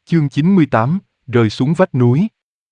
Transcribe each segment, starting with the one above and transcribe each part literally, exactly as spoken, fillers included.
Chương chín mươi tám, rơi xuống vách núi.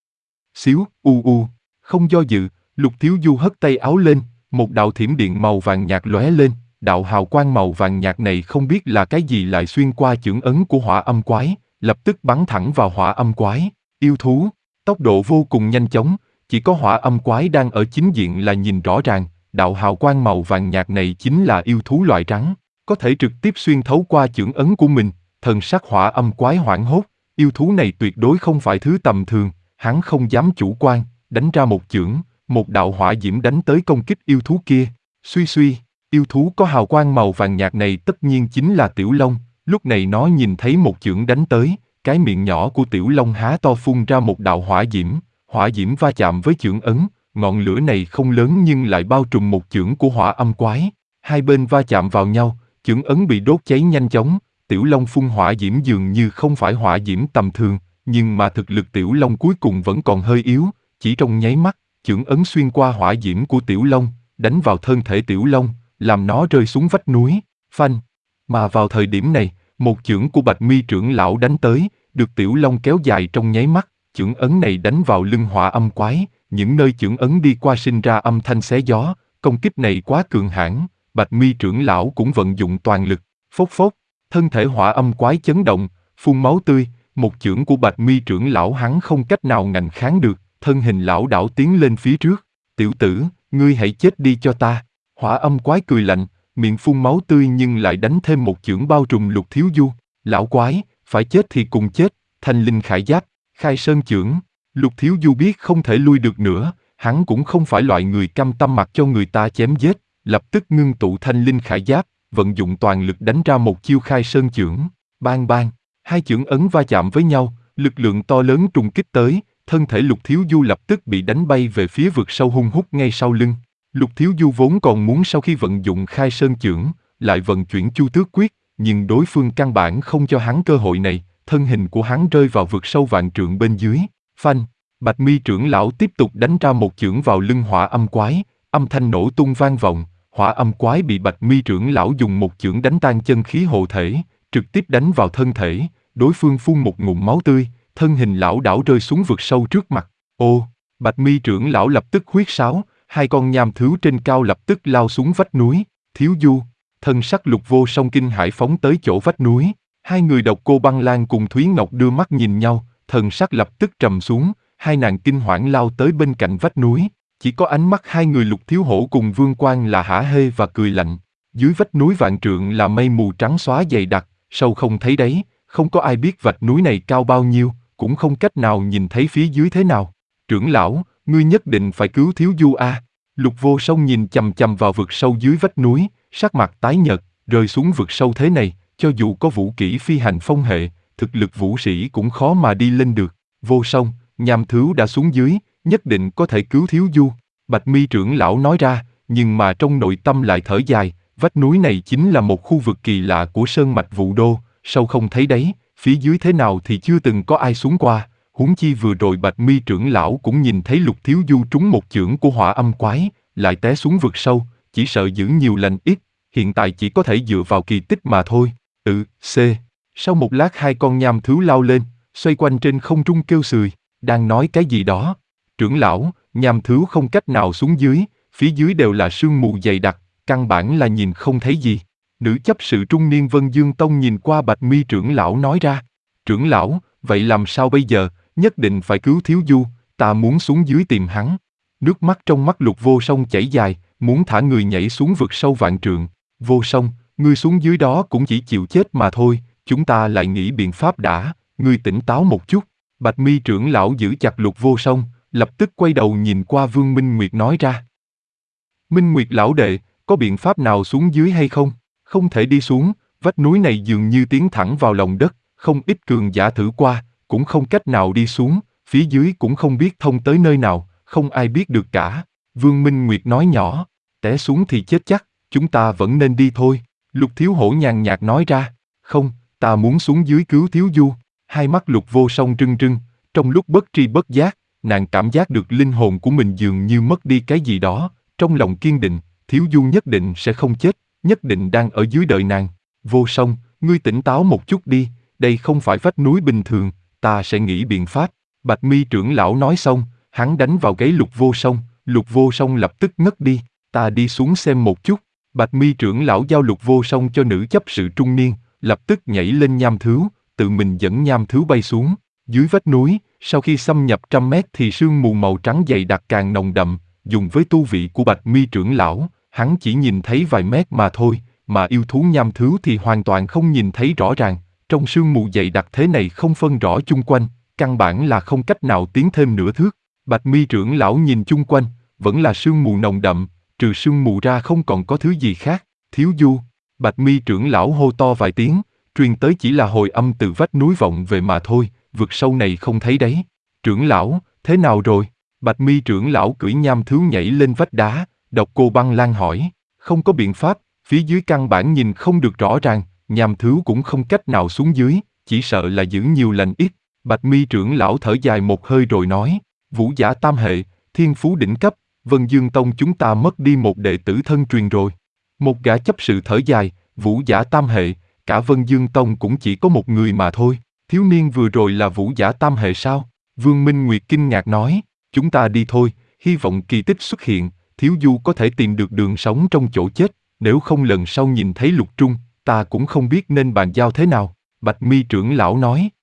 Xíu, u u, không do dự, Lục Thiếu Du hất tay áo lên, một đạo thiểm điện màu vàng nhạt lóe lên, đạo hào quang màu vàng nhạt này không biết là cái gì lại xuyên qua chưởng ấn của Hỏa Âm Quái, lập tức bắn thẳng vào Hỏa Âm Quái. Yêu thú, tốc độ vô cùng nhanh chóng, chỉ có Hỏa Âm Quái đang ở chính diện là nhìn rõ ràng, đạo hào quang màu vàng nhạt này chính là yêu thú loại rắn, có thể trực tiếp xuyên thấu qua chưởng ấn của mình. Thần sắc Hỏa Âm Quái hoảng hốt, yêu thú này tuyệt đối không phải thứ tầm thường, hắn không dám chủ quan, đánh ra một chưởng, một đạo hỏa diễm đánh tới công kích yêu thú kia. Suy suy, yêu thú có hào quang màu vàng nhạt này tất nhiên chính là Tiểu Long, lúc này nó nhìn thấy một chưởng đánh tới, cái miệng nhỏ của Tiểu Long há to phun ra một đạo hỏa diễm, hỏa diễm va chạm với chưởng ấn, ngọn lửa này không lớn nhưng lại bao trùm một chưởng của Hỏa Âm Quái, hai bên va chạm vào nhau, chưởng ấn bị đốt cháy nhanh chóng. Tiểu Long phun hỏa diễm dường như không phải hỏa diễm tầm thường, nhưng mà thực lực Tiểu Long cuối cùng vẫn còn hơi yếu, chỉ trong nháy mắt, chưởng ấn xuyên qua hỏa diễm của Tiểu Long, đánh vào thân thể Tiểu Long, làm nó rơi xuống vách núi, phanh. Mà vào thời điểm này, một chưởng của Bạch Mi trưởng lão đánh tới, được Tiểu Long kéo dài trong nháy mắt, chưởng ấn này đánh vào lưng Hỏa Âm Quái, những nơi chưởng ấn đi qua sinh ra âm thanh xé gió, công kích này quá cường hãn, Bạch Mi trưởng lão cũng vận dụng toàn lực, phốc phốc. Thân thể Hỏa Âm Quái chấn động, phun máu tươi, một chưởng của Bạch Mi trưởng lão hắn không cách nào ngạnh kháng được, thân hình lão đảo tiến lên phía trước. Tiểu tử, ngươi hãy chết đi cho ta. Hỏa Âm Quái cười lạnh, miệng phun máu tươi nhưng lại đánh thêm một chưởng bao trùm Lục Thiếu Du. Lão quái, phải chết thì cùng chết, Thanh Linh Khải Giáp, khai sơn chưởng. Lục Thiếu Du biết không thể lui được nữa, hắn cũng không phải loại người cam tâm mặc cho người ta chém giết, lập tức ngưng tụ Thanh Linh Khải Giáp, vận dụng toàn lực đánh ra một chiêu khai sơn chưởng, bang bang, hai chưởng ấn va chạm với nhau, lực lượng to lớn trùng kích tới, thân thể Lục Thiếu Du lập tức bị đánh bay về phía vực sâu hung hút ngay sau lưng. Lục Thiếu Du vốn còn muốn sau khi vận dụng khai sơn chưởng, lại vận chuyển Chu Tước Quyết, nhưng đối phương căn bản không cho hắn cơ hội này, thân hình của hắn rơi vào vực sâu vạn trượng bên dưới, phanh. Bạch Mi trưởng lão tiếp tục đánh ra một chưởng vào lưng Hỏa Âm Quái, âm thanh nổ tung vang vọng. Hỏa Âm Quái bị Bạch Mi trưởng lão dùng một chưởng đánh tan chân khí hộ thể, trực tiếp đánh vào thân thể, đối phương phun một ngụm máu tươi, thân hình lão đảo rơi xuống vực sâu trước mặt. Ô, Bạch Mi trưởng lão lập tức huýt sáo, hai con nham thứu trên cao lập tức lao xuống vách núi. Thiếu Du, thân sắc Lục Vô Song kinh hãi phóng tới chỗ vách núi, hai người Độc Cô Băng Lan cùng Thúy Ngọc đưa mắt nhìn nhau, thần sắc lập tức trầm xuống, hai nàng kinh hoảng lao tới bên cạnh vách núi. Chỉ có ánh mắt hai người Lục Thiếu Hổ cùng Vương Quang là hả hê và cười lạnh. Dưới vách núi vạn trượng là mây mù trắng xóa dày đặc, sâu không thấy đáy, không có ai biết vách núi này cao bao nhiêu, cũng không cách nào nhìn thấy phía dưới thế nào. Trưởng lão, ngươi nhất định phải cứu Thiếu Du a. À. Lục Vô Song nhìn chằm chằm vào vực sâu dưới vách núi, sắc mặt tái nhợt, rơi xuống vực sâu thế này, cho dù có vũ kỹ phi hành phong hệ, thực lực vũ sĩ cũng khó mà đi lên được. Vô Song, nham thứu đã xuống dưới, nhất định có thể cứu Thiếu Du. Bạch Mi trưởng lão nói ra, nhưng mà trong nội tâm lại thở dài, vách núi này chính là một khu vực kỳ lạ của sơn mạch Vũ Đô, sâu không thấy đáy, phía dưới thế nào thì chưa từng có ai xuống qua, huống chi vừa rồi Bạch Mi trưởng lão cũng nhìn thấy Lục Thiếu Du trúng một chưởng của Hỏa Âm Quái, lại té xuống vực sâu, chỉ sợ giữ nhiều lành ít, hiện tại chỉ có thể dựa vào kỳ tích mà thôi. Ừ, C. Sau một lát hai con nham thứu lao lên, xoay quanh trên không trung kêu sười, đang nói cái gì đó. Trưởng lão, nham thứu không cách nào xuống dưới, phía dưới đều là sương mù dày đặc, căn bản là nhìn không thấy gì. Nữ chấp sự trung niên Vân Dương Tông nhìn qua Bạch Mi trưởng lão nói ra. Trưởng lão, vậy làm sao bây giờ, nhất định phải cứu Thiếu Du, ta muốn xuống dưới tìm hắn. Nước mắt trong mắt Lục Vô Song chảy dài, muốn thả người nhảy xuống vực sâu vạn trượng. Vô Song, ngươi xuống dưới đó cũng chỉ chịu chết mà thôi, chúng ta lại nghĩ biện pháp đã, ngươi tỉnh táo một chút. Bạch Mi trưởng lão giữ chặt Lục Vô Song, lập tức quay đầu nhìn qua Vương Minh Nguyệt nói ra. Minh Nguyệt lão đệ, có biện pháp nào xuống dưới hay không? Không thể đi xuống, vách núi này dường như tiến thẳng vào lòng đất, không ít cường giả thử qua, cũng không cách nào đi xuống, phía dưới cũng không biết thông tới nơi nào, không ai biết được cả. Vương Minh Nguyệt nói nhỏ, té xuống thì chết chắc, chúng ta vẫn nên đi thôi. Lục Thiếu Hổ nhàn nhạt nói ra, không, ta muốn xuống dưới cứu Thiếu Du. Hai mắt Lục Vô Song rưng rưng, trong lúc bất tri bất giác, nàng cảm giác được linh hồn của mình dường như mất đi cái gì đó, trong lòng kiên định, Thiếu Du nhất định sẽ không chết, nhất định đang ở dưới đợi nàng. Vô Song, ngươi tỉnh táo một chút đi, đây không phải vách núi bình thường, ta sẽ nghĩ biện pháp. Bạch Mi trưởng lão nói xong, hắn đánh vào gáy Lục Vô Song, Lục Vô Song lập tức ngất đi. Ta đi xuống xem một chút. Bạch Mi trưởng lão giao Lục Vô Song cho nữ chấp sự trung niên, lập tức nhảy lên nham thứu, tự mình dẫn nham thứu bay xuống. Dưới vách núi, sau khi xâm nhập trăm mét thì sương mù màu trắng dày đặc càng nồng đậm, dùng với tu vị của Bạch Mi trưởng lão, hắn chỉ nhìn thấy vài mét mà thôi, mà yêu thú nham thứu thì hoàn toàn không nhìn thấy rõ ràng. Trong sương mù dày đặc thế này không phân rõ chung quanh, căn bản là không cách nào tiến thêm nửa thước. Bạch Mi trưởng lão nhìn chung quanh, vẫn là sương mù nồng đậm, trừ sương mù ra không còn có thứ gì khác. Thiếu Du. Bạch Mi trưởng lão hô to vài tiếng, truyền tới chỉ là hồi âm từ vách núi vọng về mà thôi, vực sâu này không thấy đấy. Trưởng lão, thế nào rồi? Bạch Mi trưởng lão cưỡi nham thứu nhảy lên vách đá, Độc Cô Băng Lan hỏi. Không có biện pháp, phía dưới căn bản nhìn không được rõ ràng, nham thứu cũng không cách nào xuống dưới, chỉ sợ là giữ nhiều lành ít. Bạch Mi trưởng lão thở dài một hơi rồi nói, Vũ giả tam hệ, thiên phú đỉnh cấp, Vân Dương Tông chúng ta mất đi một đệ tử thân truyền rồi. Một gã chấp sự thở dài, Vũ giả tam hệ, cả Vân Dương Tông cũng chỉ có một người mà thôi. Thiếu niên vừa rồi là vũ giả tam hệ sao? Vương Minh Nguyệt kinh ngạc nói, chúng ta đi thôi, hy vọng kỳ tích xuất hiện, Thiếu Du có thể tìm được đường sống trong chỗ chết, nếu không lần sau nhìn thấy Lục Trung, ta cũng không biết nên bàn giao thế nào. Bạch Mi trưởng lão nói,